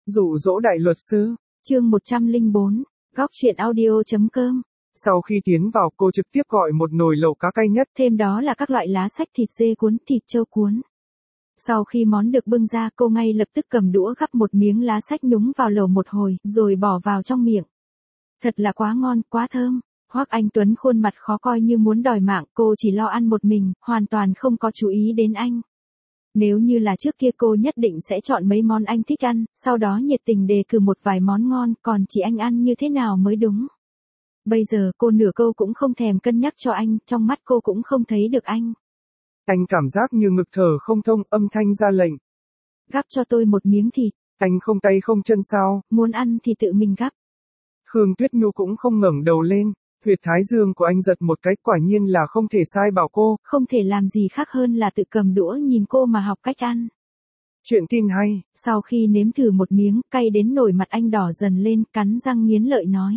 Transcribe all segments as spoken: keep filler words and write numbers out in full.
Dụ dỗ đại luật sư. Chương một trăm lẻ bốn, góc truyện audio.com. Sau khi tiến vào, cô trực tiếp gọi một nồi lẩu cá cay nhất. Thêm đó là các loại lá sách, thịt dê cuốn, thịt trâu cuốn. Sau khi món được bưng ra, cô ngay lập tức cầm đũa gắp một miếng lá sách nhúng vào lẩu một hồi, rồi bỏ vào trong miệng. Thật là quá ngon, quá thơm. Hoắc Anh Tuấn khuôn mặt khó coi như muốn đòi mạng, cô chỉ lo ăn một mình, hoàn toàn không có chú ý đến anh. Nếu như là trước kia cô nhất định sẽ chọn mấy món anh thích ăn, sau đó nhiệt tình đề cử một vài món ngon, còn chỉ anh ăn như thế nào mới đúng. Bây giờ cô nửa câu cũng không thèm cân nhắc cho anh, trong mắt cô cũng không thấy được anh. Anh cảm giác như ngực thở không thông, âm thanh ra lệnh. Gắp cho tôi một miếng thịt. Anh không tay không chân sao? Muốn ăn thì tự mình gắp. Khương Tuyết Nhu cũng không ngẩng đầu lên. Huyệt thái dương của anh giật một cái, quả nhiên là không thể sai bảo cô. Không thể làm gì khác hơn là tự cầm đũa nhìn cô mà học cách ăn. Chuyện tin hay. Sau khi nếm thử một miếng, cay đến nổi mặt anh đỏ dần lên, cắn răng nghiến lợi nói.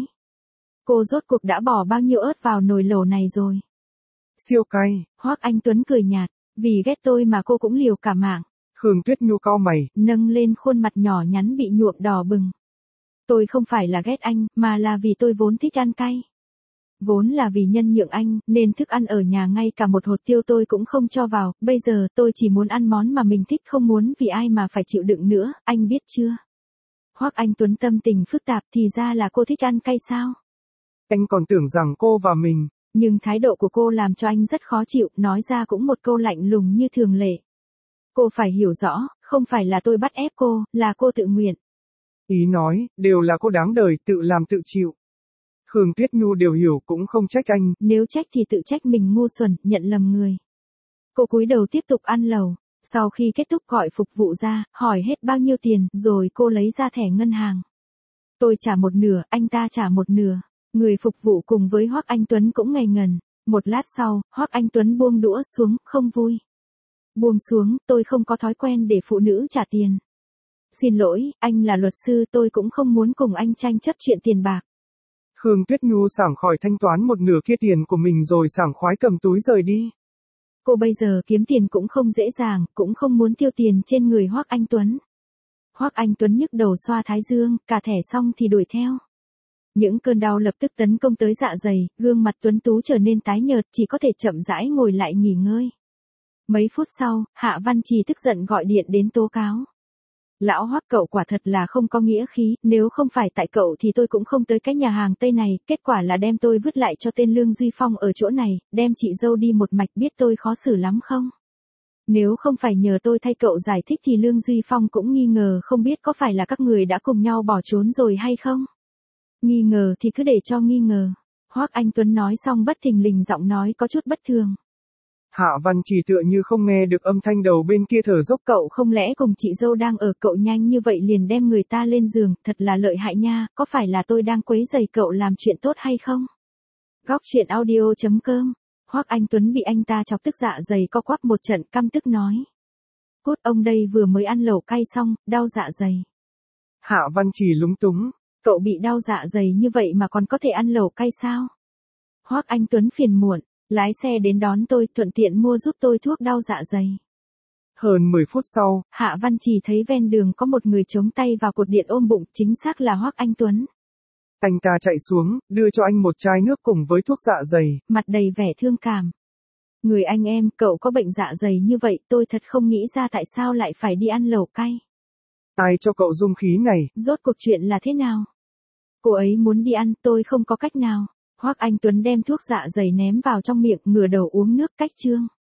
Cô rốt cuộc đã bỏ bao nhiêu ớt vào nồi lẩu này rồi? Siêu cay. Hoắc Anh Tuấn cười nhạt, vì ghét tôi mà cô cũng liều cả mạng. Khương Tuyết Nhu cau mày, nâng lên khuôn mặt nhỏ nhắn bị nhuộm đỏ bừng. Tôi không phải là ghét anh, mà là vì tôi vốn thích ăn cay. Vốn là vì nhân nhượng anh, nên thức ăn ở nhà ngay cả một hột tiêu tôi cũng không cho vào, bây giờ tôi chỉ muốn ăn món mà mình thích, không muốn vì ai mà phải chịu đựng nữa, anh biết chưa? Hoắc Anh Tuấn tâm tình phức tạp, thì ra là cô thích ăn cay sao? Anh còn tưởng rằng cô và mình. Nhưng thái độ của cô làm cho anh rất khó chịu, nói ra cũng một câu lạnh lùng như thường lệ. Cô phải hiểu rõ, không phải là tôi bắt ép cô, là cô tự nguyện. Ý nói, đều là cô đáng đời, tự làm tự chịu. Khương Tuyết Nhu đều hiểu, cũng không trách anh. Nếu trách thì tự trách mình ngu xuẩn, nhận lầm người. Cô cúi đầu tiếp tục ăn lẩu. Sau khi kết thúc gọi phục vụ ra, hỏi hết bao nhiêu tiền, rồi cô lấy ra thẻ ngân hàng. Tôi trả một nửa, anh ta trả một nửa. Người phục vụ cùng với Hoắc Anh Tuấn cũng ngây ngần. Một lát sau, Hoắc Anh Tuấn buông đũa xuống, không vui. Buông xuống, tôi không có thói quen để phụ nữ trả tiền. Xin lỗi, anh là luật sư, tôi cũng không muốn cùng anh tranh chấp chuyện tiền bạc. Khương Tuyết Nhu sảng khỏi thanh toán một nửa kia tiền của mình rồi sảng khoái cầm túi rời đi. Cô bây giờ kiếm tiền cũng không dễ dàng, cũng không muốn tiêu tiền trên người Hoắc Anh Tuấn. Hoắc Anh Tuấn nhức đầu xoa thái dương, cả thẻ xong thì đuổi theo. Những cơn đau lập tức tấn công tới dạ dày, gương mặt tuấn tú trở nên tái nhợt, chỉ có thể chậm rãi ngồi lại nghỉ ngơi. Mấy phút sau, Hạ Văn Trì tức giận gọi điện đến tố cáo. Lão Hoắc, cậu quả thật là không có nghĩa khí, nếu không phải tại cậu thì tôi cũng không tới cái nhà hàng Tây này, kết quả là đem tôi vứt lại cho tên Lương Duy Phong ở chỗ này, đem chị dâu đi một mạch, biết tôi khó xử lắm không? Nếu không phải nhờ tôi thay cậu giải thích thì Lương Duy Phong cũng nghi ngờ, không biết có phải là các người đã cùng nhau bỏ trốn rồi hay không? Nghi ngờ thì cứ để cho nghi ngờ. Hoắc Anh Tuấn nói xong bất thình lình giọng nói có chút bất thường. Hạ Văn Trì tựa như không nghe được âm thanh đầu bên kia thở dốc. Cậu không lẽ cùng chị dâu đang ở, cậu nhanh như vậy liền đem người ta lên giường, thật là lợi hại nha, có phải là tôi đang quấy rầy cậu làm chuyện tốt hay không? Góc truyện audio.com. Hoắc Anh Tuấn bị anh ta chọc tức dạ dày co quắp một trận, căm tức nói. Cút, ông đây vừa mới ăn lẩu cay xong, đau dạ dày. Hạ Văn Trì lúng túng. Cậu bị đau dạ dày như vậy mà còn có thể ăn lẩu cay sao? Hoắc Anh Tuấn phiền muộn. Lái xe đến đón tôi, thuận tiện mua giúp tôi thuốc đau dạ dày. Hơn mười phút sau, Hạ Văn Trì thấy ven đường có một người chống tay vào cột điện ôm bụng, chính xác là Hoắc Anh Tuấn. Anh ta chạy xuống, đưa cho anh một chai nước cùng với thuốc dạ dày. Mặt đầy vẻ thương cảm. Người anh em, cậu có bệnh dạ dày như vậy, tôi thật không nghĩ ra tại sao lại phải đi ăn lẩu cay. Ai cho cậu dung khí này? Rốt cuộc chuyện là thế nào? Cô ấy muốn đi ăn, tôi không có cách nào. Hoắc Anh Tuấn đem thuốc dạ dày ném vào trong miệng, ngửa đầu uống nước, cách chương.